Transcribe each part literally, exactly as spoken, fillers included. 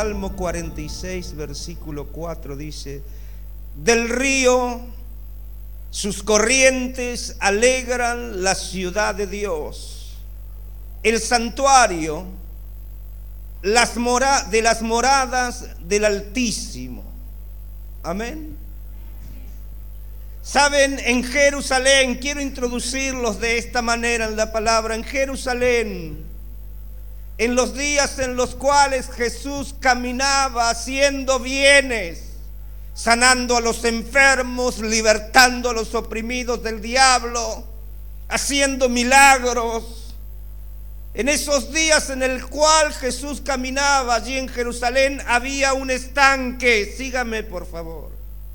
Salmo cuarenta y seis, versículo cuatro dice: del río sus corrientes alegran la ciudad de Dios, el santuario las mora, de las moradas del Altísimo. Amén. Saben, en Jerusalén, quiero introducirlos de esta manera en la palabra, en Jerusalén, en los días en los cuales Jesús caminaba haciendo bienes, sanando a los enfermos, libertando a los oprimidos del diablo, haciendo milagros. En esos días en el cual Jesús caminaba allí en Jerusalén, había un estanque, sígame por favor,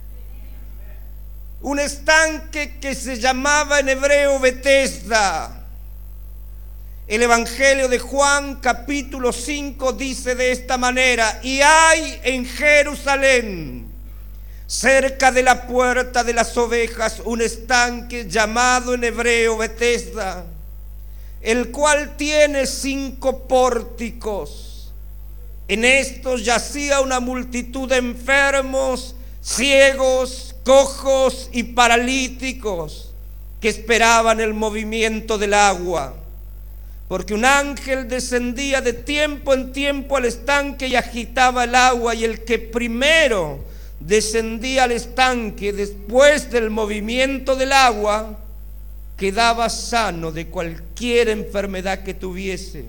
un estanque que se llamaba en hebreo Betesda. El Evangelio de Juan capítulo cinco dice de esta manera: y hay en Jerusalén, cerca de la puerta de las ovejas, un estanque llamado en hebreo Betesda, el cual tiene cinco pórticos. En estos yacía una multitud de enfermos, ciegos, cojos y paralíticos que esperaban el movimiento del agua. Porque un ángel descendía de tiempo en tiempo al estanque y agitaba el agua, y el que primero descendía al estanque después del movimiento del agua quedaba sano de cualquier enfermedad que tuviese.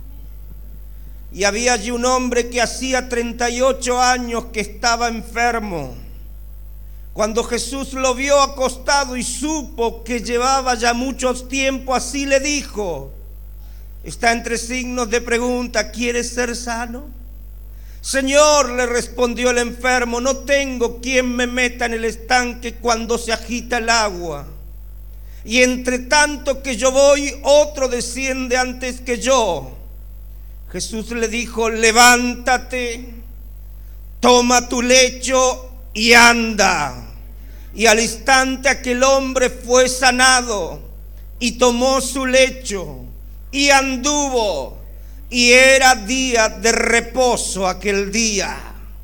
Y había allí un hombre que hacía treinta y ocho años que estaba enfermo. Cuando Jesús lo vio acostado y supo que llevaba ya mucho tiempo así, le dijo, está entre signos de pregunta: ¿quieres ser sano? Señor, le respondió el enfermo, no tengo quien me meta en el estanque cuando se agita el agua. Y entre tanto que yo voy, otro desciende antes que yo. Jesús le dijo: levántate, toma tu lecho y anda. Y al instante aquel hombre fue sanado y tomó su lecho y anduvo, y era día de reposo aquel día.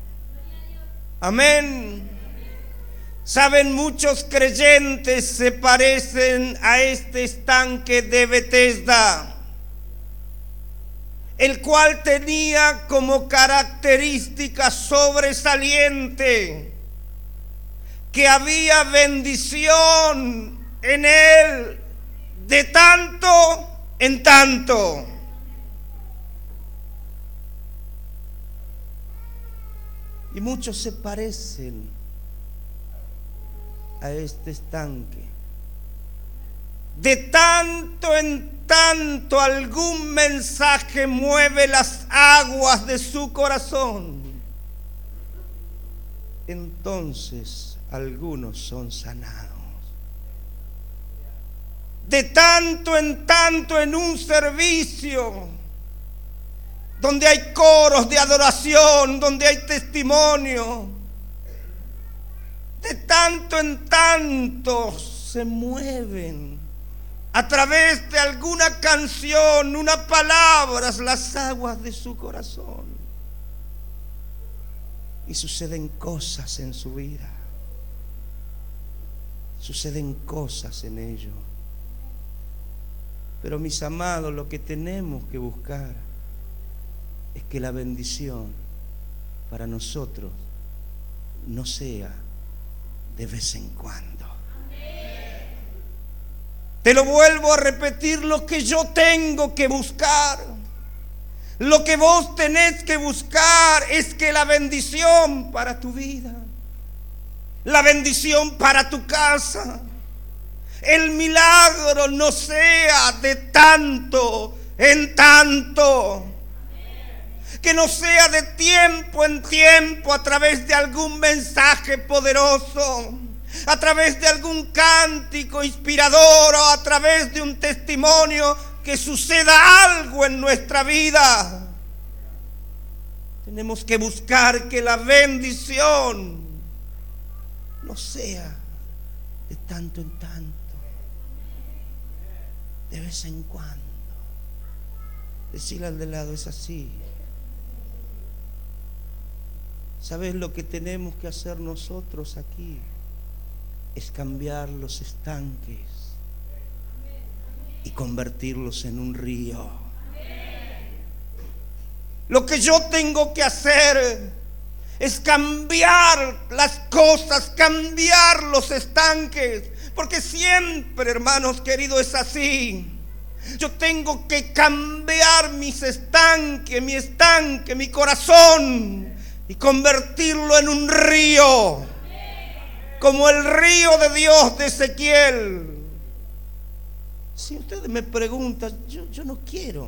Amén. Saben, muchos creyentes se parecen a este estanque de Betesda, el cual tenía como característica sobresaliente que había bendición en él de tanto en tanto. Y muchos se parecen a este estanque. De tanto en tanto algún mensaje mueve las aguas de su corazón. Entonces algunos son sanados. De tanto en tanto en un servicio donde hay coros de adoración, donde hay testimonio, de tanto en tanto se mueven a través de alguna canción, una palabra, las aguas de su corazón, y suceden cosas en su vida, suceden cosas en ellos. Pero mis amados, lo que tenemos que buscar es que la bendición para nosotros no sea de vez en cuando. Te lo vuelvo a repetir: lo que yo tengo que buscar, lo que vos tenés que buscar es que la bendición para tu vida, la bendición para tu casa, el milagro no sea de tanto en tanto, que no sea de tiempo en tiempo a través de algún mensaje poderoso, a través de algún cántico inspirador o a través de un testimonio, que suceda algo en nuestra vida. Tenemos que buscar que la bendición no sea de tanto en tanto, de vez en cuando. Decirle al de lado: es así. ¿Sabes lo que tenemos que hacer nosotros aquí? Es cambiar los estanques y convertirlos en un río. Lo que yo tengo que hacer es cambiar las cosas, cambiar los estanques, porque siempre, hermanos queridos, es así. Yo tengo que cambiar mis estanques, mi estanque, mi corazón, y convertirlo en un río, como el río de Dios de Ezequiel. Si ustedes me preguntan, yo, yo no quiero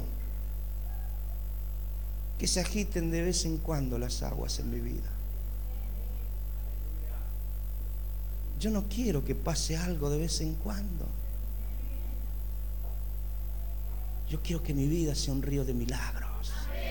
que se agiten de vez en cuando las aguas en mi vida. Yo no quiero que pase algo de vez en cuando. Yo quiero que mi vida sea un río de milagros.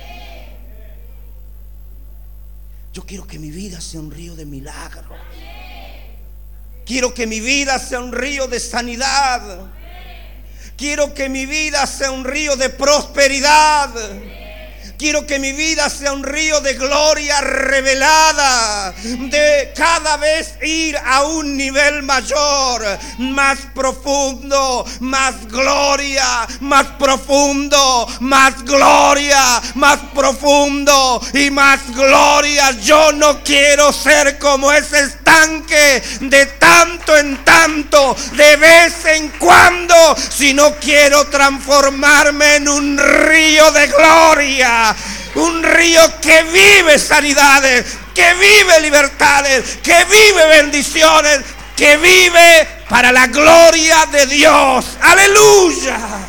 Yo quiero que mi vida sea un río de milagros. Quiero que mi vida sea un río de sanidad. Quiero que mi vida sea un río de prosperidad. Quiero que mi vida sea un río de gloria revelada, de cada vez ir a un nivel mayor, más profundo, más gloria, más profundo, más gloria, más profundo y más gloria. Yo no quiero ser como ese estanque de tanto en tanto, de vez en cuando, sino quiero transformarme en un río de gloria. Un río que vive sanidades, que vive libertades, que vive bendiciones, que vive para la gloria de Dios. Aleluya.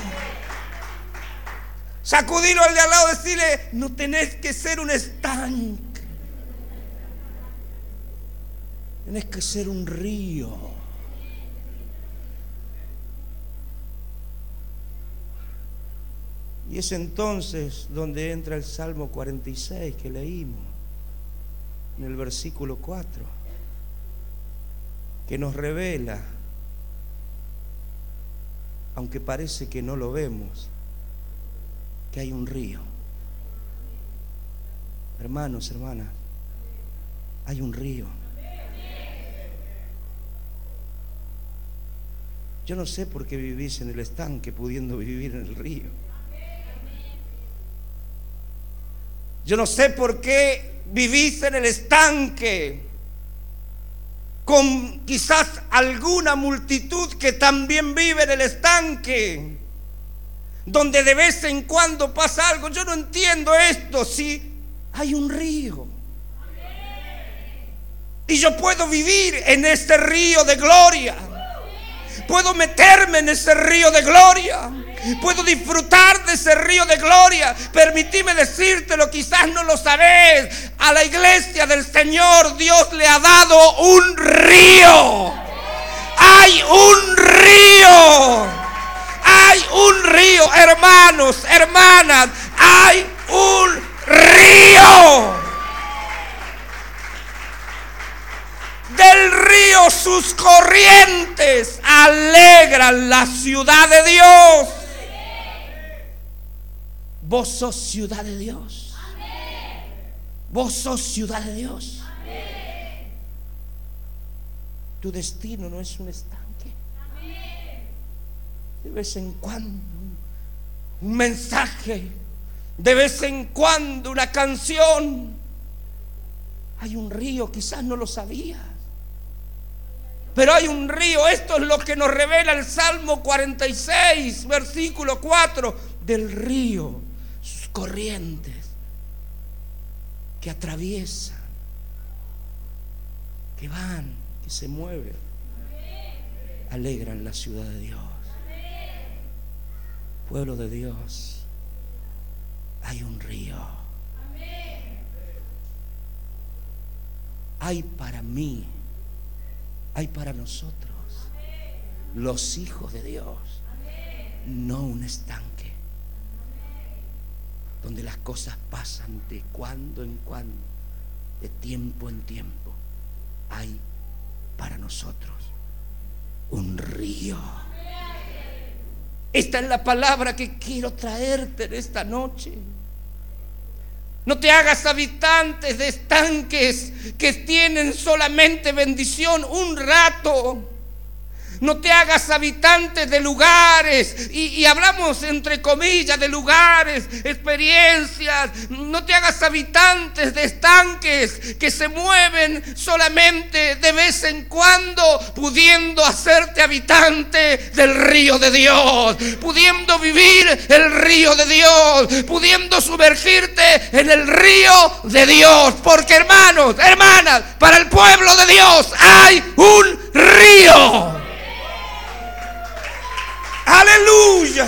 Sacudirlo al de al lado y decirle: no tenés que ser un estanque, tenés que ser un río. Y es entonces donde entra el Salmo cuarenta y seis que leímos en el versículo cuatro, que nos revela, aunque parece que no lo vemos, que hay un río. Hermanos, hermanas, hay un río. Yo no sé por qué vivís en el estanque pudiendo vivir en el río. Yo no sé por qué vivís en el estanque con quizás alguna multitud que también vive en el estanque, donde de vez en cuando pasa algo. Yo no entiendo esto. Si hay un río y yo puedo vivir en ese río de gloria, puedo meterme en ese río de gloria, puedo disfrutar de ese río de gloria. Permitime decírtelo, quizás no lo sabes. A la iglesia del Señor Dios le ha dado un río. Hay un río. Hay un río, hermanos, hermanas. Hay un río. Del río sus corrientes alegran la ciudad de Dios. Vos sos ciudad de Dios. Vos sos ciudad de Dios. Tu destino no es un estanque. De vez en cuando un mensaje, de vez en cuando una canción. Hay un río, quizás no lo sabías, pero hay un río. Esto es lo que nos revela el Salmo cuarenta y seis, versículo cuatro. Del río, sus corrientes que atraviesan, que van, que se mueven, alegran la ciudad de Dios. Pueblo de Dios, hay un río. Hay para mí, hay para nosotros, los hijos de Dios, no un estanque donde las cosas pasan de cuando en cuando, de tiempo en tiempo. Hay para nosotros un río. Esta es la palabra que quiero traerte en esta noche. No te hagas habitantes de estanques que tienen solamente bendición un rato. No te hagas habitantes de lugares, y, y hablamos entre comillas de lugares, experiencias. No te hagas habitantes de estanques que se mueven solamente de vez en cuando, pudiendo hacerte habitante del río de Dios, pudiendo vivir el río de Dios, pudiendo sumergirte en el río de Dios. Porque hermanos, hermanas, para el pueblo de Dios hay un río. Aleluya.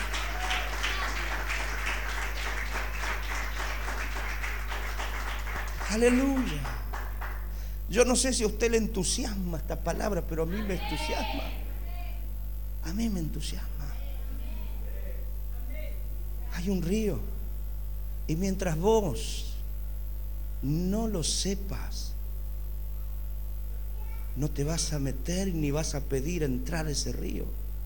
Aleluya. Yo no sé si a usted le entusiasma esta palabra, pero a mí me entusiasma. A mí me entusiasma. Hay un río, y mientras vos no lo sepas, no te vas a meter ni vas a pedir entrar a ese río.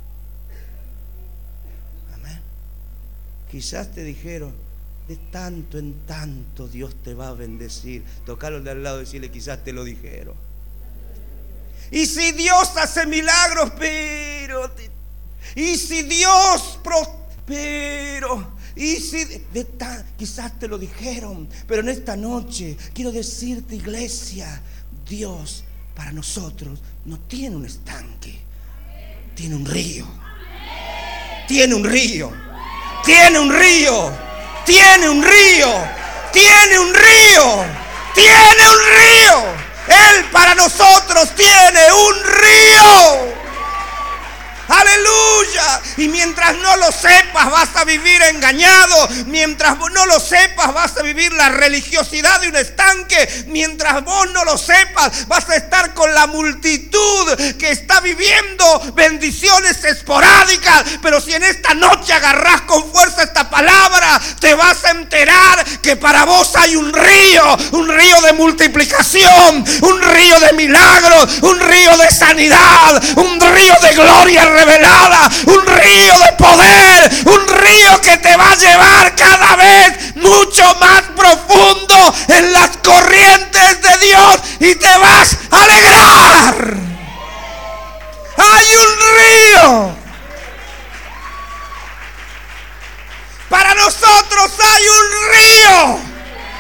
Amén. Quizás te dijeron, de tanto en tanto Dios te va a bendecir. Tocalo de al lado y decirle, quizás te lo dijeron. Y si Dios hace milagros, pero y si Dios prospero, y si de tan, quizás te lo dijeron, pero en esta noche quiero decirte, iglesia, Dios para nosotros no tiene un estanque, tiene un río. Tiene un río. Tiene un río. Tiene un río. Tiene un río. Tiene un río. Él para nosotros tiene un río. Aleluya. Y mientras no lo sepas, vas a vivir engañado. Mientras vos no lo sepas, vas a vivir la religiosidad de un estanque. Mientras vos no lo sepas, vas a estar con la multitud que está viviendo bendiciones esporádicas. Pero si en esta noche agarrás con fuerza esta palabra, te vas a enterar que para vos hay un río. Un río de multiplicación, un río de milagros, un río de sanidad, un río de gloria revelada, un río de poder, un río que te va a llevar cada vez mucho más profundo en las corrientes de Dios y te vas a alegrar. Hay un río. Para nosotros hay un río.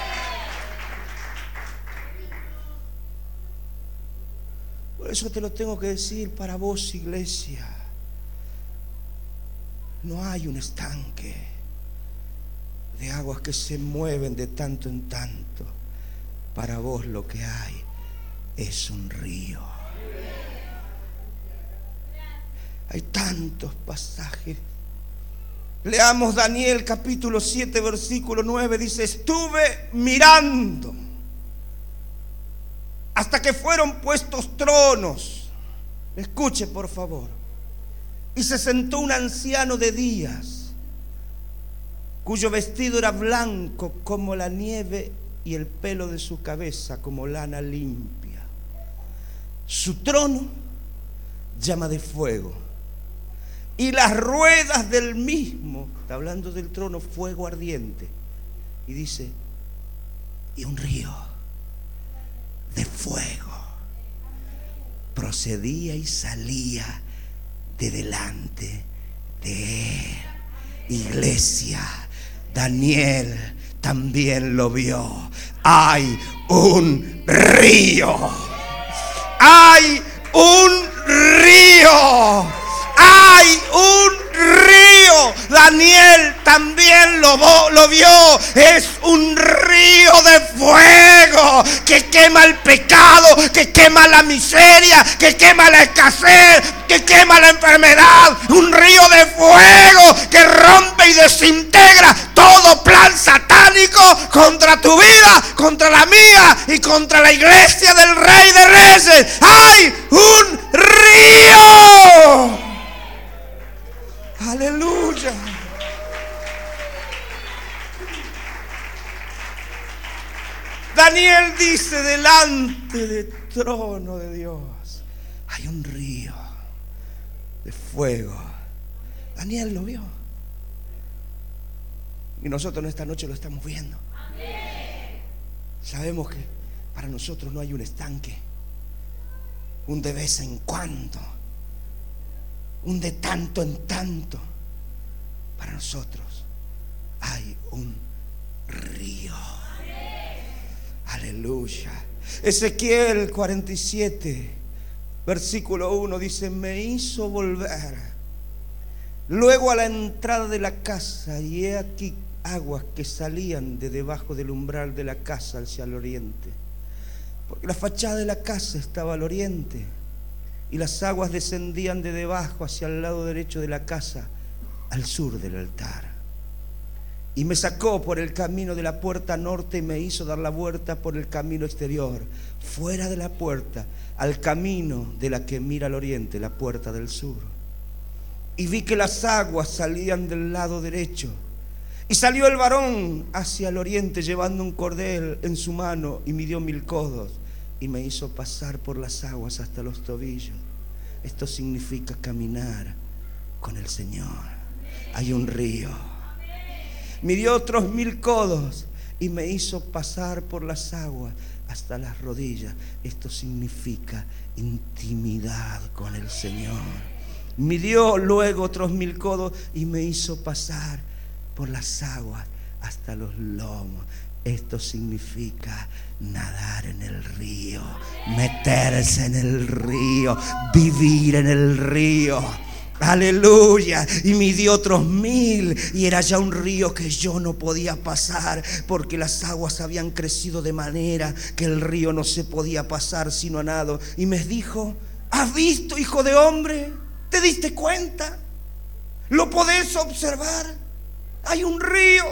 Por eso te lo tengo que decir para vos, iglesia. No hay un estanque de aguas que se mueven de tanto en tanto. Para vos lo que hay es un río. Hay tantos pasajes. Leamos Daniel capítulo siete versículo nueve. Dice, estuve mirando hasta que fueron puestos tronos. Escuche por favor. Y se sentó un anciano de días, cuyo vestido era blanco como la nieve y el pelo de su cabeza como lana limpia. Su trono llama de fuego y las ruedas del mismo, está hablando del trono, fuego ardiente. Y dice, y un río de fuego procedía y salía de delante de él. Iglesia, Daniel también lo vio. Hay un río. Hay un río. Hay un río. Daniel también lo, lo vio. Es un río de fuego que quema el pecado, que quema la miseria, que quema la escasez, que quema la enfermedad. Un río de fuego que rompe y desintegra todo plan satánico contra tu vida, contra la mía y contra la iglesia del Rey de Reyes. Hay un río. Aleluya. Daniel dice, delante del trono de Dios hay un río de fuego. Daniel lo vio. Y nosotros en esta noche lo estamos viendo. Sabemos que para nosotros no hay un estanque, un de vez en cuando, un de tanto en tanto. Para nosotros hay un río. Aleluya. Ezequiel cuarenta y siete, versículo uno dice: me hizo volver luego a la entrada de la casa, y he aquí aguas que salían de debajo del umbral de la casa hacia el oriente, porque la fachada de la casa estaba al oriente, y las aguas descendían de debajo hacia el lado derecho de la casa, al sur del altar. Y me sacó por el camino de la puerta norte y me hizo dar la vuelta por el camino exterior, fuera de la puerta, al camino de la que mira al oriente, la puerta del sur. Y vi que las aguas salían del lado derecho. Y salió el varón hacia el oriente llevando un cordel en su mano, y midió mil codos y me hizo pasar por las aguas hasta los tobillos. Esto significa caminar con el Señor. Hay un río. Midió otros mil codos y me hizo pasar por las aguas hasta las rodillas. Esto significa intimidad con el Señor. Midió luego otros mil codos y me hizo pasar por las aguas hasta los lomos. Esto significa nadar en el río, meterse en el río, vivir en el río. Aleluya. Y midió otros mil, y era ya un río que yo no podía pasar, porque las aguas habían crecido de manera que el río no se podía pasar sino a nado. Y me dijo: ¿has visto, hijo de hombre? ¿Te diste cuenta? ¿Lo podés observar? Hay un río.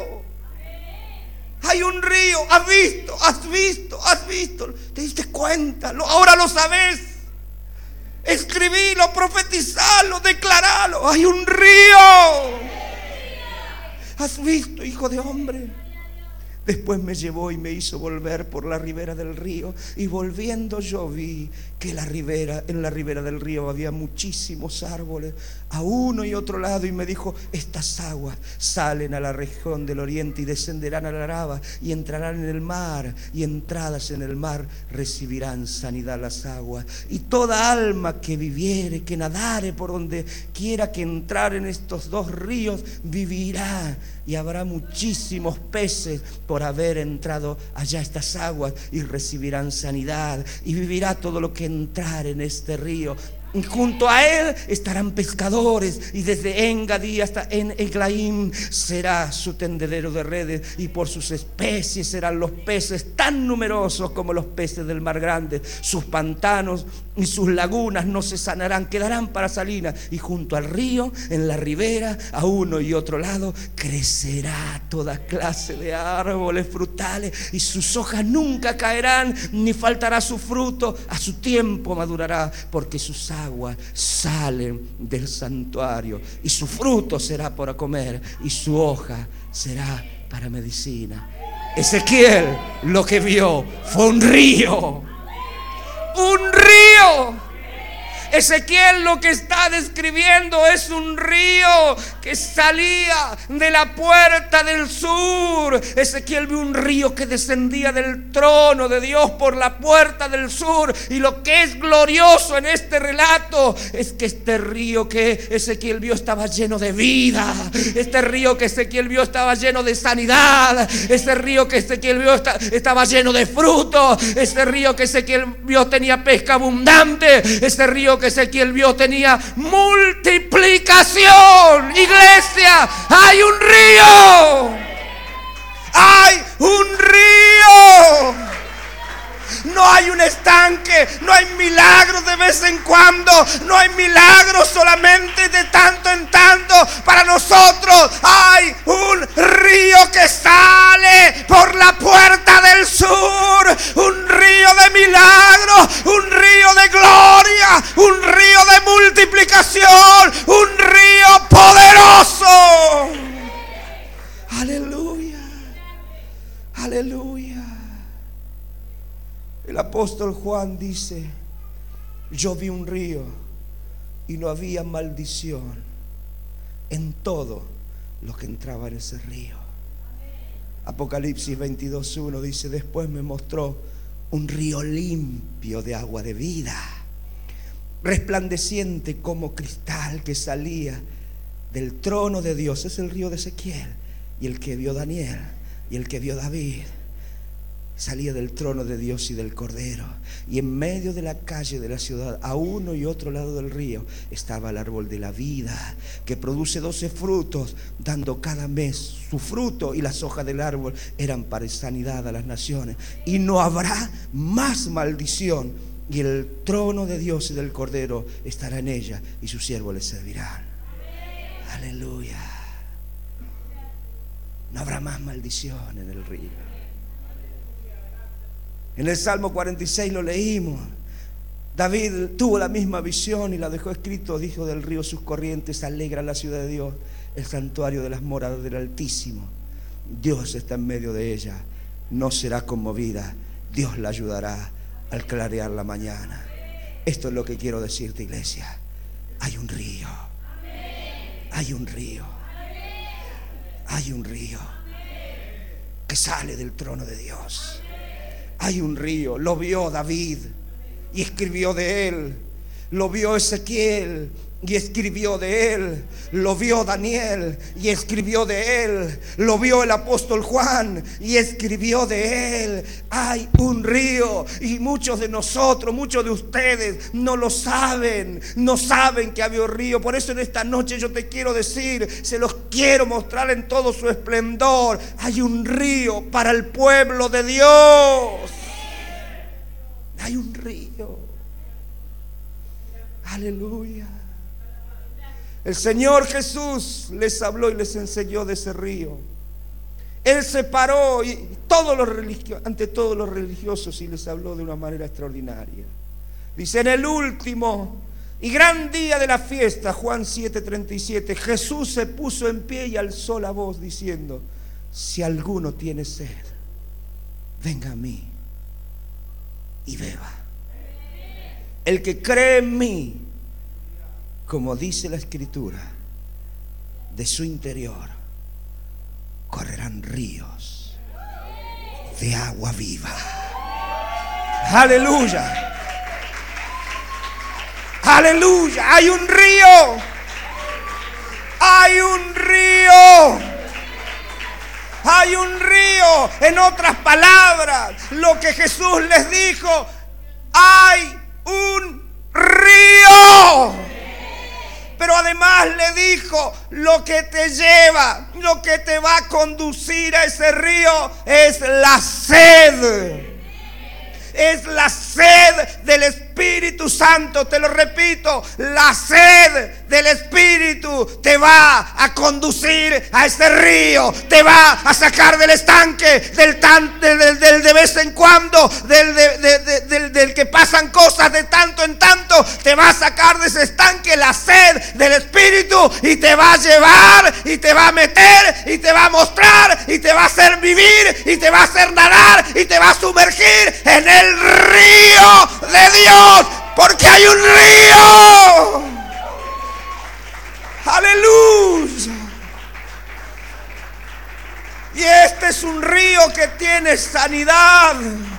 Hay un río. ¿Has visto? ¿Has visto? ¿Has visto? ¿Te diste cuenta? Ahora lo sabes. Escribilo, profetizalo, declaralo. Hay un río. ¿Has visto, hijo de hombre? Después me llevó y me hizo volver por la ribera del río, y volviendo yo vi que la ribera, en la ribera del río había muchísimos árboles a uno y otro lado, y me dijo: estas aguas salen a la región del oriente y descenderán a la Araba y entrarán en el mar, y entradas en el mar recibirán sanidad las aguas, y toda alma que viviere, que nadare por donde quiera que entrar en estos dos ríos, vivirá, y habrá muchísimos peces por haber entrado allá estas aguas, y recibirán sanidad, y vivirá todo lo que entrar en este río. Y junto a él estarán pescadores, y desde Engadí hasta en Eglaim será su tendedero de redes, y por sus especies serán los peces tan numerosos como los peces del mar grande. Sus pantanos y sus lagunas no se sanarán, quedarán para salinas, y junto al río, en la ribera, a uno y otro lado, crecerá toda clase de árboles frutales, y sus hojas nunca caerán, ni faltará su fruto. A su tiempo madurará, porque sus aguas salen del santuario, y su fruto será para comer, y su hoja será para medicina. Ezequiel lo que vio fue un río. Un río. Ezequiel lo que está describiendo es un río que salía de la puerta del sur. Ezequiel vio un río que descendía del trono de Dios por la puerta del sur. Y lo que es glorioso en este relato es que este río que Ezequiel vio estaba lleno de vida. Este río que Ezequiel vio estaba lleno de sanidad. Este río que Ezequiel vio estaba lleno de fruto. Este río que Ezequiel vio tenía pesca abundante. Este río que Ezequiel vio tenía multiplicación. Iglesia, hay un río. Hay un río. No hay un estanque, no hay milagros de vez en cuando, no hay milagros solamente de tanto en tanto. Para nosotros hay un río que sale por la puerta del sur, un río de milagros, un río de gloria, un río de multiplicación, un río poderoso. Aleluya, aleluya. El apóstol Juan dice: yo vi un río y no había maldición en todo lo que entraba en ese río. Apocalipsis veintidós uno dice: después me mostró un río limpio de agua de vida, resplandeciente como cristal, que salía del trono de Dios. Es el río de Ezequiel. Y el que vio Daniel y el que vio David, salía del trono de Dios y del Cordero. Y en medio de la calle de la ciudad, a uno y otro lado del río, estaba el árbol de la vida, que produce doce frutos, dando cada mes su fruto, y las hojas del árbol eran para sanidad a las naciones. Y no habrá más maldición, y el trono de Dios y del Cordero estará en ella, y sus siervos les servirán. Aleluya. No habrá más maldición en el río. En el Salmo cuarenta y seis lo leímos. David tuvo la misma visión y la dejó escrito. Dijo: del río sus corrientes alegran la ciudad de Dios, el santuario de las moradas del Altísimo. Dios está en medio de ella, no será conmovida. Dios la ayudará al clarear la mañana. Esto es lo que quiero decirte, iglesia. Hay un río. Hay un río. Hay un río que sale del trono de Dios. Hay un río. Lo vio David y escribió de él. Lo vio Ezequiel y escribió de él. Lo vio Daniel y escribió de él. Lo vio el apóstol Juan y escribió de él. Hay un río, y muchos de nosotros, muchos de ustedes no lo saben. No saben que había un río. Por eso en esta noche yo te quiero decir, se los quiero mostrar en todo su esplendor. Hay un río para el pueblo de Dios. Hay un río. Aleluya. El Señor Jesús les habló y les enseñó de ese río. Él se paró y todos los religiosos, ante todos los religiosos, y les habló de una manera extraordinaria. Dice: en el último y gran día de la fiesta, Juan siete treinta y siete, Jesús se puso en pie y alzó la voz diciendo: si alguno tiene sed, venga a mí y beba. El que cree en mí, como dice la Escritura, de su interior correrán ríos de agua viva. Aleluya. Aleluya. Hay un río. Hay un río. Hay un río. En otras palabras, lo que Jesús les dijo: hay un río. Pero además le dijo: lo que te lleva, lo que te va a conducir a ese río es la sed. Es la sed del Espíritu Santo. Te lo repito, la sed del Espíritu te va a conducir a ese río. Te va a sacar del estanque, del, tan, del, del, del de vez en cuando, del, de, de, de, del, del que pasan cosas de tanto en tanto. Te va a sacar de ese estanque la sed del Espíritu, y te va a llevar y te va a meter y te va a mostrar y te va a hacer vivir y te va a hacer nadar y te va a sumergir en el el río de Dios, porque hay un río. Aleluya. Y este es un río que tiene sanidad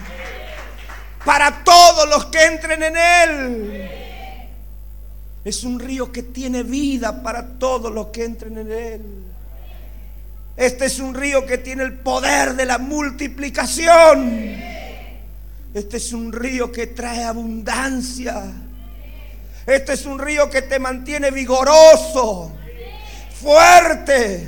para todos los que entren en él. Es un río que tiene vida para todos los que entren en él. Este es un río que tiene el poder de la multiplicación. Este es un río que trae abundancia. Este es un río que te mantiene vigoroso, fuerte.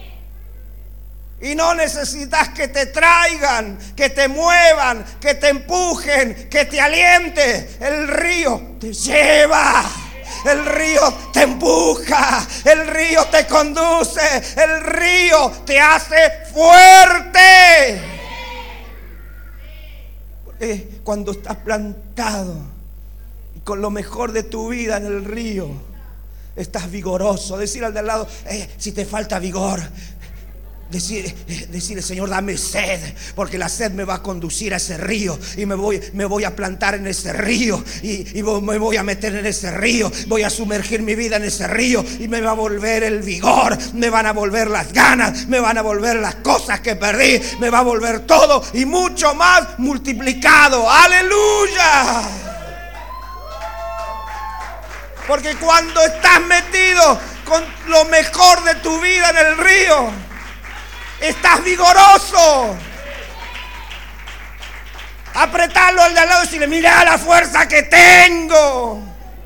Y no necesitas que te traigan, que te muevan, que te empujen, que te aliente. El río te lleva. El río te empuja. El río te conduce. El río te hace fuerte. Eh, cuando estás plantado y con lo mejor de tu vida en el río, estás vigoroso. Decir al de al lado: eh, si te falta vigor, Decir, decirle: Señor, dame sed, porque la sed me va a conducir a ese río, y me voy, me voy a plantar en ese río, y, y me voy a meter en ese río, voy a sumergir mi vida en ese río, y me va a volver el vigor, me van a volver las ganas, me van a volver las cosas que perdí, me va a volver todo y mucho más multiplicado. ¡Aleluya! Porque cuando estás metido con lo mejor de tu vida en el río, estás vigoroso. Apretarlo al de al lado y decirle: mira la fuerza que tengo.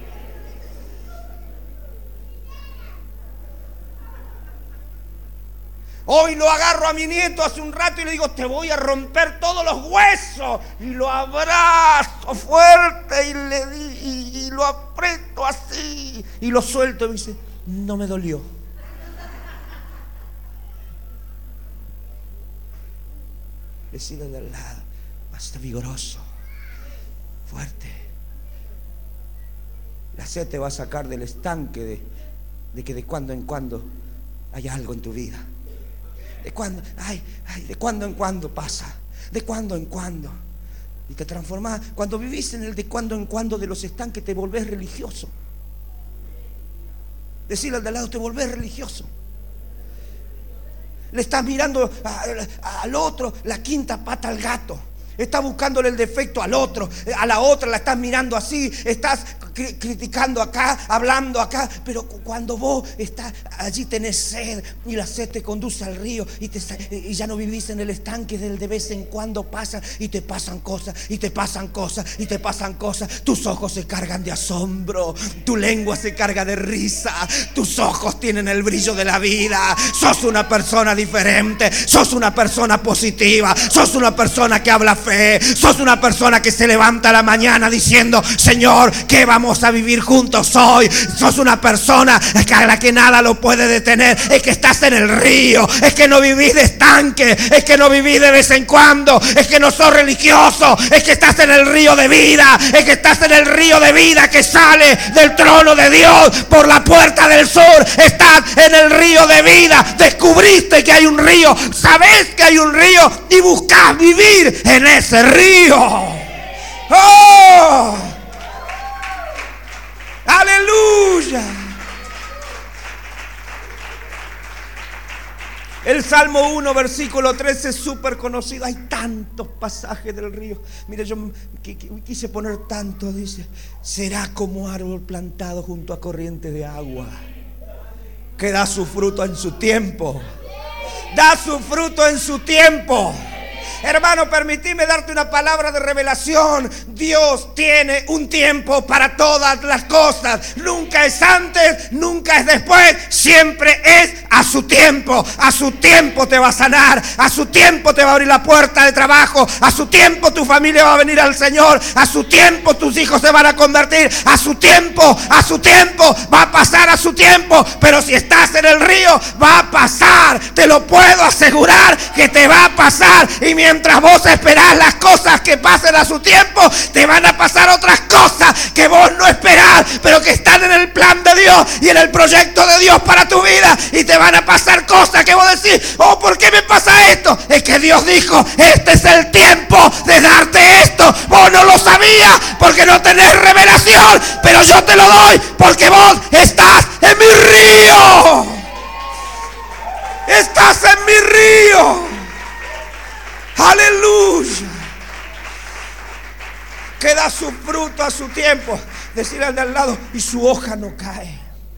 Hoy lo agarro a mi nieto hace un rato y le digo: te voy a romper todos los huesos. Y lo abrazo fuerte y, le di, y, y lo aprieto así. Y lo suelto y me dice: no me dolió. Decirle de al lado: más vigoroso, fuerte. La sed te va a sacar del estanque de, de que de cuando en cuando hay algo en tu vida. De cuando, ay, ay, de cuando en cuando pasa. De cuando en cuando. Y te transformas. Cuando vivís en el de cuando en cuando de los estanques, te volvés religioso. Decirle al de al lado: te volvés religioso. Le estás mirando a, a, al otro la quinta pata al gato. Estás buscándole el defecto al otro. A la otra la estás mirando así. Estás cri- criticando acá, hablando acá. Pero cuando vos estás allí, tenés sed, y la sed te conduce al río, y, te, y ya no vivís en el estanque del de vez en cuando pasa, y te pasan cosas, y te pasan cosas, y te pasan cosas. Tus ojos se cargan de asombro, tu lengua se carga de risa, tus ojos tienen el brillo de la vida. Sos una persona diferente, sos una persona positiva, sos una persona que habla fe, sos una persona que se levanta a la mañana diciendo: Señor, ¿qué vamos a vivir juntos hoy? Sos una persona a la que nada lo puede detener. Es que estás en el río, es que no vivís de estanque, es que no vivís de vez en cuando, es que no sos religioso, es que estás en el río de vida, es que estás en el río de vida que sale del trono de Dios por la puerta del sur. Estás en el río de vida, descubriste que hay un río, sabés que hay un río y buscás vivir en ese río. ¡Oh! ¡Aleluya! El Salmo uno, versículo trece es súper conocido. Hay tantos pasajes del río. Mire, yo quise poner tanto. Dice: será como árbol plantado junto a corriente de agua, que da su fruto en su tiempo. Da su fruto en su tiempo. Hermano, permitime darte una palabra de revelación. Dios tiene un tiempo para todas las cosas. Nunca es antes, nunca es después. Siempre es a su tiempo. A su tiempo te va a sanar. A su tiempo te va a abrir la puerta de trabajo. A su tiempo tu familia va a venir al Señor. A su tiempo tus hijos se van a convertir. A su tiempo, a su tiempo. Va a pasar a su tiempo. Pero si estás en el río, va a pasar. Te lo puedo asegurar que te va a pasar. Y mientras Mientras vos esperás las cosas que pasen a su tiempo, te van a pasar otras cosas que vos no esperás, pero que están en el plan de Dios y en el proyecto de Dios para tu vida. Y te van a pasar cosas que vos decís: oh, ¿por qué me pasa esto? Es que Dios dijo: este es el tiempo de darte esto. Vos no lo sabías porque no tenés revelación, pero yo te lo doy porque vos estás en mi río. Estás en mi río. Aleluya. Que da su fruto a su tiempo. Decirle al de al lado: y su hoja no cae.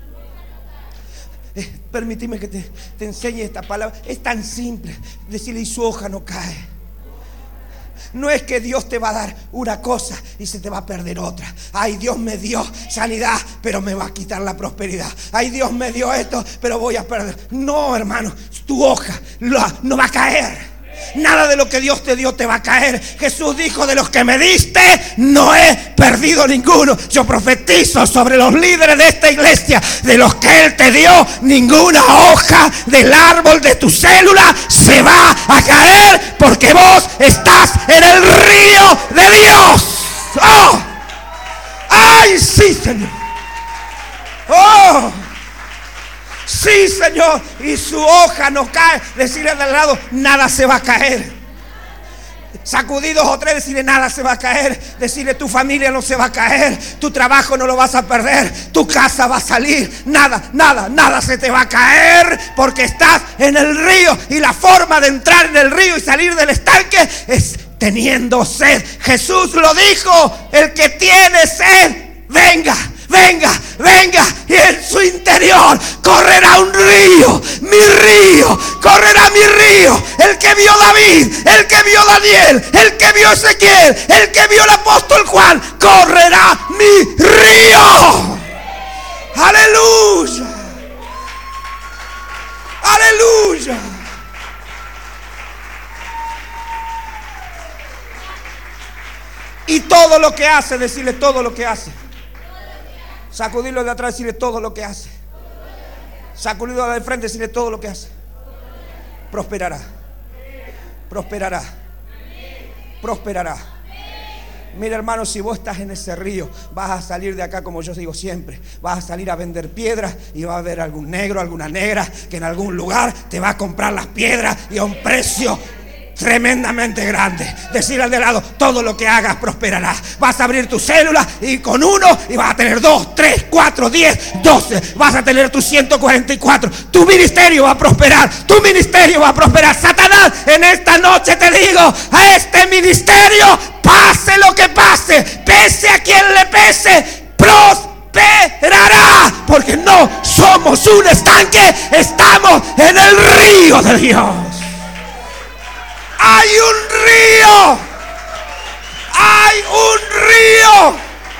Eh, permíteme que te, te enseñe esta palabra. Es tan simple. Decirle: y su hoja no cae. No es que Dios te va a dar una cosa y se te va a perder otra. Ay, Dios me dio sanidad, pero me va a quitar la prosperidad. Ay, Dios me dio esto, pero voy a perder. No, hermano, tu hoja no va a caer. Nada de lo que Dios te dio te va a caer. Jesús dijo: de los que me diste no he perdido ninguno. Yo profetizo sobre los líderes de esta iglesia: de los que Él te dio, ninguna hoja del árbol de tu célula se va a caer, porque vos estás en el río de Dios. ¡Oh! ¡Ay, sí, Señor! ¡Oh! Sí, Señor. Y su hoja no cae. Decirle al lado, nada se va a caer. Sacudir dos o tres, decirle nada se va a caer. Decirle tu familia no se va a caer. Tu trabajo no lo vas a perder. Tu casa va a salir. Nada, nada, nada se te va a caer. Porque estás en el río. Y la forma de entrar en el río y salir del estanque es teniendo sed. Jesús lo dijo. El que tiene sed, venga. Venga, venga, y en su interior correrá un río, mi río, correrá mi río. El que vio David, el que vio Daniel, el que vio Ezequiel, el que vio el apóstol Juan, correrá mi río. Aleluya, aleluya. Y todo lo que hace, decirle todo lo que hace. Sacudirlo de atrás, decirle todo lo que hace. Sacudirlo de frente, decirle todo lo que hace. Prosperará. Prosperará. Prosperará. Mira, hermano, si vos estás en ese río, vas a salir de acá, como yo digo siempre. Vas a salir a vender piedras y va a haber algún negro, alguna negra que en algún lugar te va a comprar las piedras y a un precio tremendamente grande. Decirle al de lado, todo lo que hagas prosperará. Vas a abrir tu célula y con uno y vas a tener dos, tres, cuatro, diez, doce. Vas a tener tus ciento cuarenta y cuatro. Tu ministerio va a prosperar. Tu ministerio va a prosperar. Satanás, en esta noche te digo, a este ministerio, pase lo que pase, pese a quien le pese, prosperará. Porque no somos un estanque, estamos en el río de Dios. Hay un río. Hay un río.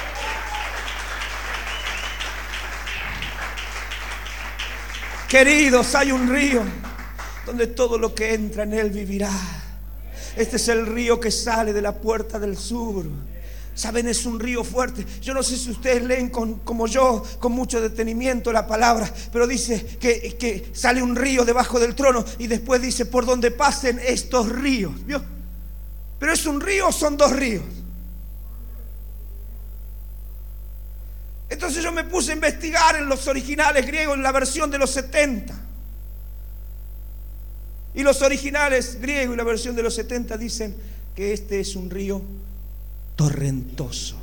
Queridos, hay un río donde todo lo que entra en él vivirá. Este es el río que sale de la puerta del sur. Saben, es un río fuerte. Yo no sé si ustedes leen con, como yo, con mucho detenimiento la palabra, pero dice que, que sale un río debajo del trono y después dice por donde pasen estos ríos. ¿Vio? Pero es un río o son dos ríos. Entonces yo me puse a investigar en los originales griegos, en la versión de los setenta. Y los originales griegos y la versión de los setenta dicen que este es un río torrentoso.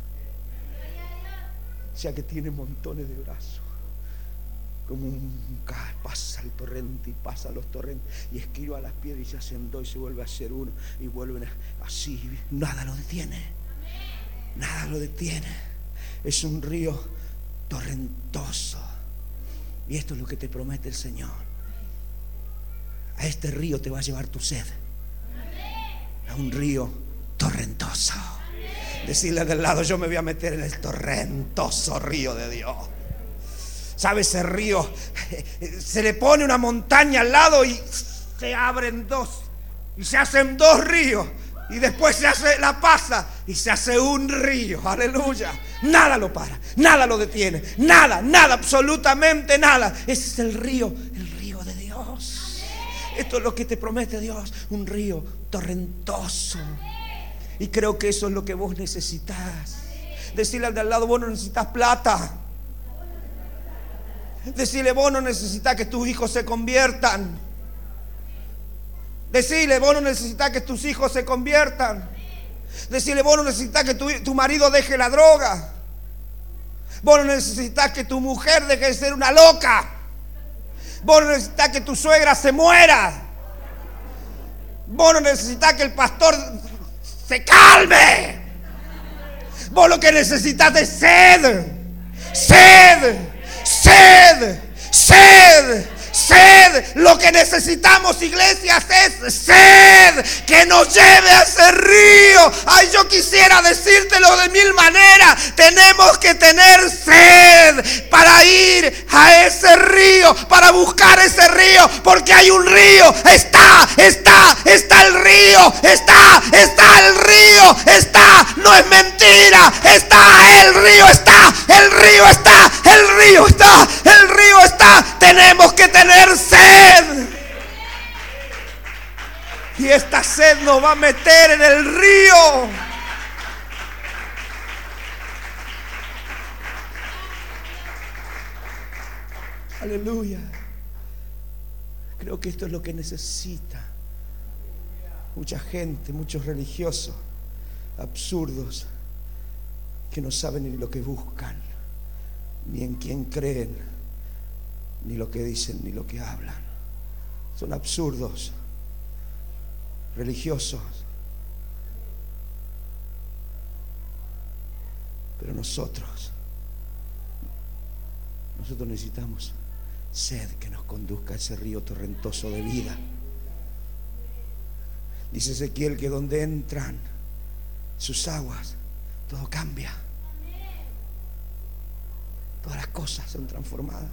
O sea que tiene montones de brazos. Como un cae, pasa el torrente y pasa los torrentes y esquiva las piedras y se hacen dos y se vuelve a hacer uno y vuelven a, así. Nada lo detiene. Nada lo detiene. Es un río torrentoso. Y esto es lo que te promete el Señor. A este río te va a llevar tu sed. A un río torrentoso. Decirle del lado, yo me voy a meter en el torrentoso río de Dios. ¿Sabe? Ese río se le pone una montaña al lado y se abren dos y se hacen dos ríos y después se hace la pasa y se hace un río. Aleluya. Nada lo para, nada lo detiene, nada, nada, absolutamente nada. Ese es el río, el río de Dios. Esto es lo que te promete Dios, un río torrentoso. Y creo que eso es lo que vos necesitas. Decirle al de al lado, vos no necesitas plata. Decirle, vos no necesitas que tus hijos se conviertan. Decirle, vos no necesitas que tus hijos se conviertan. Decirle, vos no necesitas que tu, tu marido deje la droga. Vos no necesitas que tu mujer deje de ser una loca. Vos no necesitas que tu suegra se muera. Vos no necesitas que el pastor se calme. Vos lo que necesitas es sed. Sed. Sed. Sed. Sed. Lo que necesitamos, iglesias, es sed que nos lleve a ese río. Ay, yo quisiera decírtelo de mil maneras. Tenemos que tener sed para ir a ese río, para buscar ese río, porque hay un río. Está, está, está el río. Está, está el río. Está, no es mentira. Está, el río está. El río está. El río está. El río está. Tenemos que tener sed. Y esta sed nos va a meter en el río. Aleluya. Creo que esto es lo que necesita mucha gente, muchos religiosos absurdos que no saben ni lo que buscan, ni en quién creen, ni lo que dicen, ni lo que hablan. Son absurdos, religiosos. Pero nosotros, nosotros necesitamos sed que nos conduzca a ese río torrentoso de vida. Dice Ezequiel que donde entran sus aguas, todo cambia. Todas las cosas son transformadas.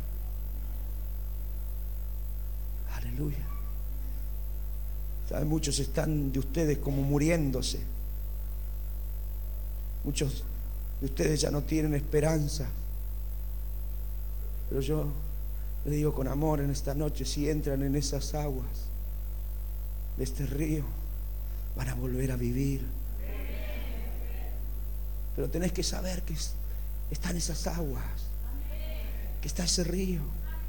Aleluya. ¿Saben? Muchos están de ustedes como muriéndose. Muchos de ustedes ya no tienen esperanza. Pero yo les digo con amor en esta noche, si entran en esas aguas de este río, van a volver a vivir. Pero tenés que saber que están esas aguas, que está ese río.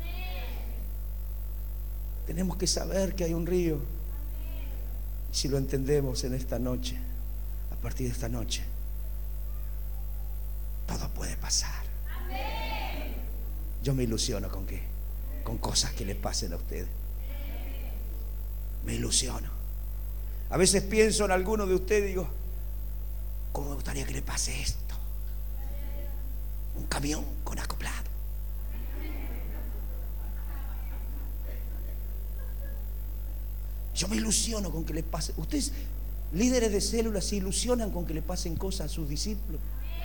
Tenemos que saber que hay un río. Y si lo entendemos en esta noche, a partir de esta noche, todo puede pasar. Yo me ilusiono con qué, con cosas que le pasen a ustedes. Me ilusiono. A veces pienso en alguno de ustedes y digo, ¿cómo me gustaría que le pase esto? Un camión con acoplado. Yo me ilusiono con que le pase. Ustedes, líderes de células, se ilusionan con que le pasen cosas a sus discípulos.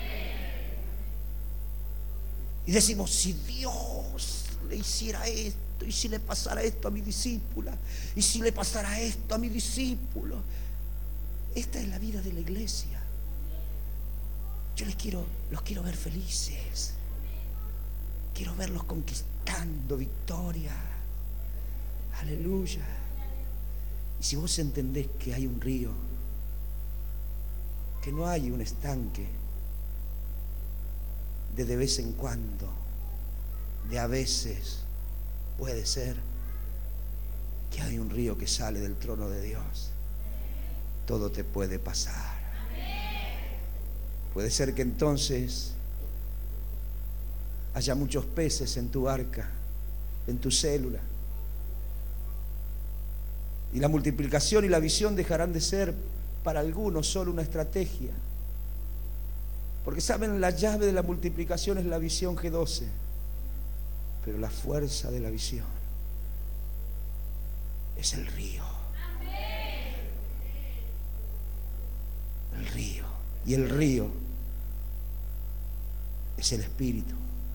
Y decimos, si Dios le hiciera esto, y si le pasara esto a mi discípula, y si le pasara esto a mi discípulo. Esta es la vida de la iglesia. Yo les quiero, los quiero ver felices. Quiero verlos conquistando victoria. Aleluya. Y si vos entendés que hay un río, que no hay un estanque de de vez en cuando, de a veces, puede ser que hay un río que sale del trono de Dios. Todo te puede pasar. Puede ser que entonces haya muchos peces en tu barca, en tu célula, y la multiplicación y la visión dejarán de ser para algunos solo una estrategia. Porque saben, la llave de la multiplicación es la visión G doce, pero la fuerza de la visión es el río. El río. Y el río es el Espíritu.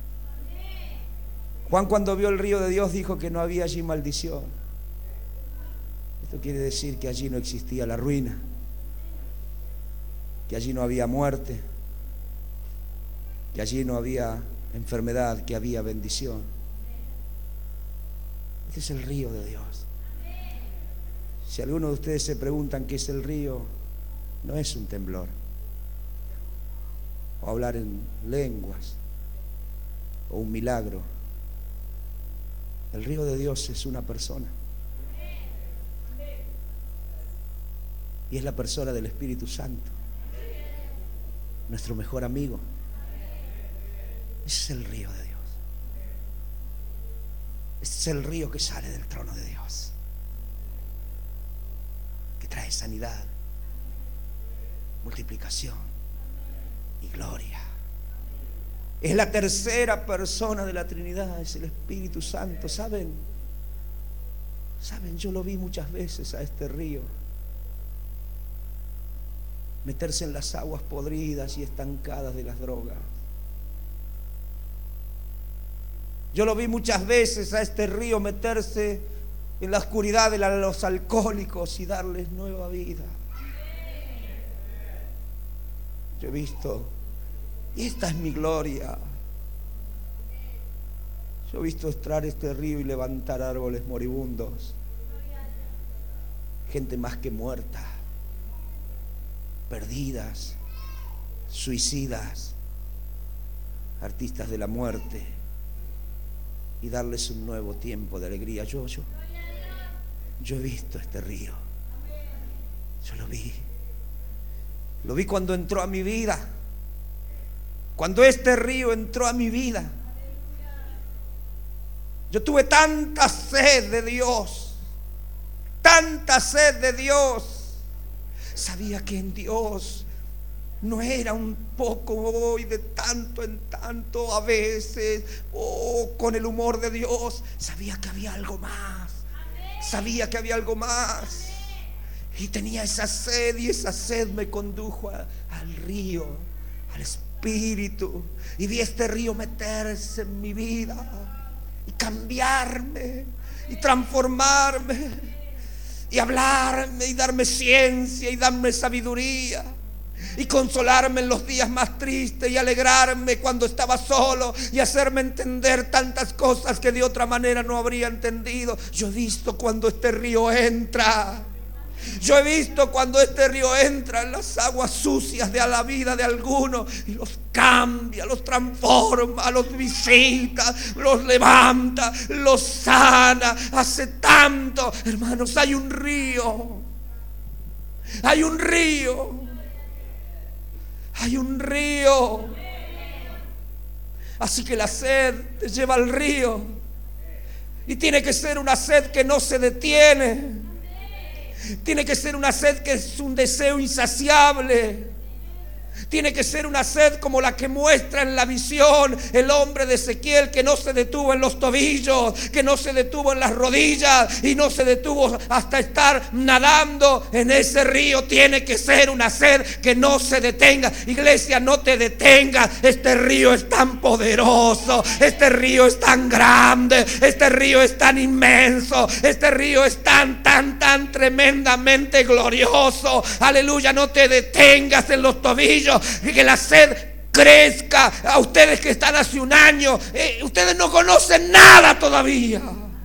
Juan, cuando vio el río de Dios, dijo que no había allí maldición. Esto quiere decir que allí no existía la ruina, que allí no había muerte, que allí no había enfermedad, que había bendición. Este es el río de Dios. Si alguno de ustedes se preguntan qué es el río, no es un temblor o hablar en lenguas o un milagro. El río de Dios es una persona, y es la persona del Espíritu Santo, nuestro mejor amigo. Ese es el río de Dios. Este es el río que sale del trono de Dios, que trae sanidad, multiplicación y gloria. Es la tercera persona de la Trinidad, es el Espíritu Santo. ¿Saben? ¿Saben? Yo lo vi muchas veces a este río meterse en las aguas podridas y estancadas de las drogas. Yo lo vi muchas veces a este río meterse en la oscuridad de los alcohólicos y darles nueva vida. Yo he visto, y esta es mi gloria, yo he visto entrar este río y levantar árboles moribundos, gente más que muerta, perdidas, suicidas, artistas de la muerte, y darles un nuevo tiempo de alegría. Yo, yo, yo he visto este río. Yo lo vi. Lo vi cuando entró a mi vida. Cuando este río entró a mi vida. Yo tuve tanta sed de Dios. Tanta sed de Dios. Sabía que en Dios no era un poco hoy, de tanto en tanto, a veces, o oh, con el humor de Dios. Sabía que había algo más. Sabía que había algo más. Y tenía esa sed, y esa sed me condujo a, al río, al Espíritu. Y vi este río meterse en mi vida y cambiarme y transformarme y hablarme y darme ciencia y darme sabiduría y consolarme en los días más tristes y alegrarme cuando estaba solo y hacerme entender tantas cosas que de otra manera no habría entendido. Yo he visto cuando este río entra. Yo he visto cuando este río entra en las aguas sucias de la vida de algunos y los cambia, los transforma, los visita, los levanta, los sana. Hace tanto, hermanos, hay un río. Hay un río. Hay un río. Así que la sed te lleva al río. Y tiene que ser una sed que no se detiene. Tiene que ser una sed que es un deseo insaciable. Tiene que ser una sed como la que muestra en la visión el hombre de Ezequiel, que no se detuvo en los tobillos, que no se detuvo en las rodillas y no se detuvo hasta estar nadando en ese río. Tiene que ser una sed que no se detenga. Iglesia, no te detengas. Este río es tan poderoso, este río es tan grande, este río es tan inmenso, este río es tan, tan, tan tremendamente glorioso. Aleluya, no te detengas en los tobillos. Y que la sed crezca. A ustedes que están hace un año, eh, ustedes no conocen nada todavía.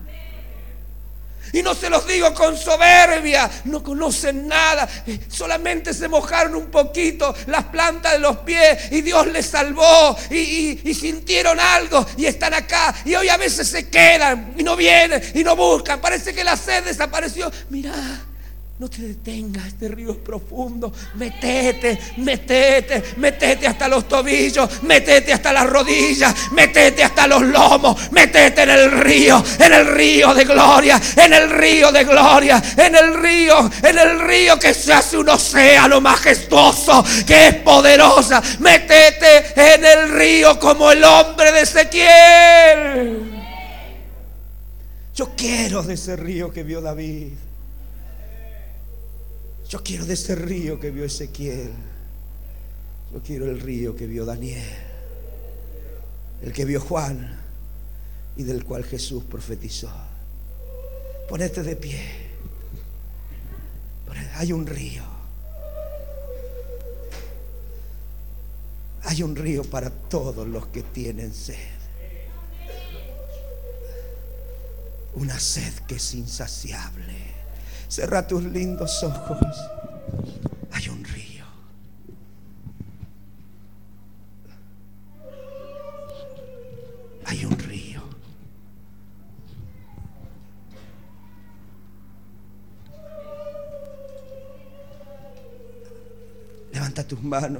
Y no se los digo con soberbia, no conocen nada. Eh, solamente se mojaron un poquito las plantas de los pies y Dios les salvó y, y, y sintieron algo y están acá. Y hoy a veces se quedan y no vienen y no buscan. Parece que la sed desapareció. Mirá, no te detengas, este río es profundo. Metete, metete, metete hasta los tobillos, metete hasta las rodillas, metete hasta los lomos, metete en el río, en el río de gloria, en el río de gloria, en el río, en el río que se hace un océano majestuoso, que es poderosa. Metete en el río como el hombre de Ezequiel. Yo quiero de ese río que vio David. Yo quiero de ese río que vio Ezequiel. Yo quiero el río que vio Daniel, el que vio Juan y del cual Jesús profetizó. Ponete de pie. Hay un río. Hay un río para todos los que tienen sed. Una sed que es insaciable. Cerra tus lindos ojos. Hay un río. Hay un río. Levanta tus manos.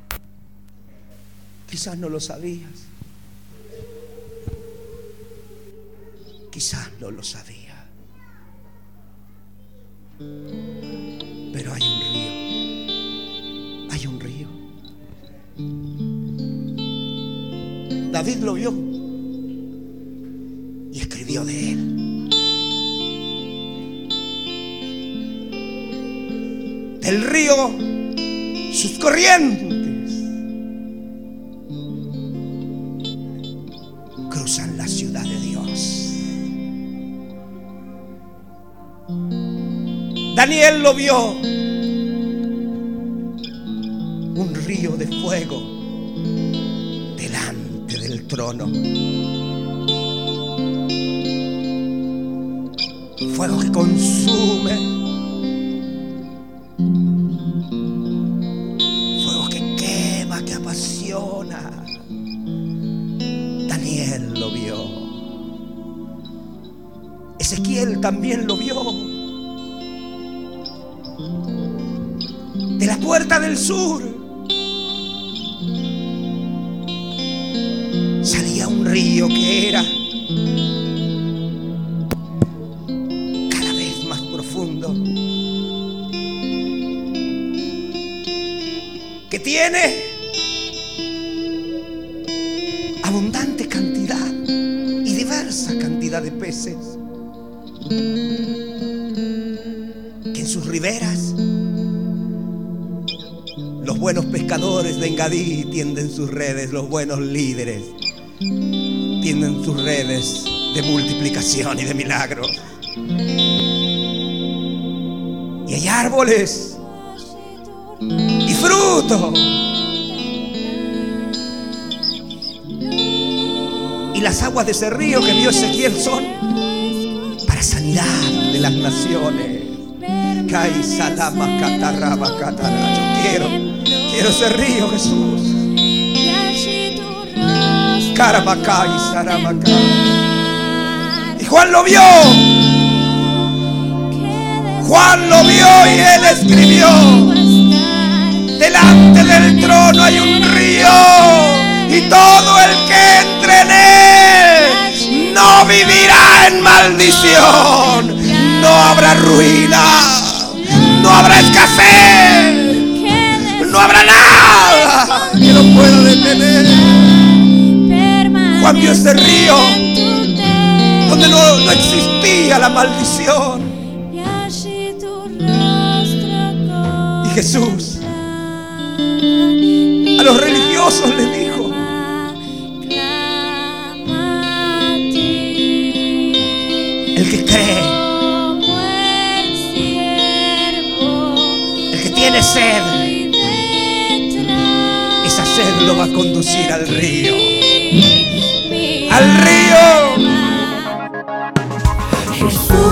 Quizás no lo sabías. Quizás no lo sabías. Pero hay un río. Hay un río. David lo vio y escribió de él. Del río sus corrientes cruzan la ciudad de Dios. Daniel lo vio. Un río de fuego delante del trono. Fuego que consume. Fuego que quema, que apasiona. Daniel lo vio. Ezequiel también lo vio. De la puerta del sur salía un río que era cada vez más profundo, que tiene abundante cantidad y diversa cantidad de peces, que en sus riberas los buenos pescadores de Engadí tienden sus redes, los buenos líderes tienden sus redes de multiplicación y de milagros. Y hay árboles y fruto, y las aguas de ese río que vio Ezequiel son para sanidad de las naciones. Kai salama catarraba catarra. Yo quiero, quiero ese río, Jesús. Caramacay, saramacay. Y Juan lo vio. Juan lo vio y él escribió: delante del trono hay un río, y todo el que entre en él no vivirá en maldición. No habrá ruina, no habrá escasez, no habrá nada que lo pueda detener. Juan vio ese río donde no, no existía la maldición. Y Jesús a los religiosos les dijo: el que cree, el que tiene sed, esa sed lo va a conducir al río, al río. Jesús.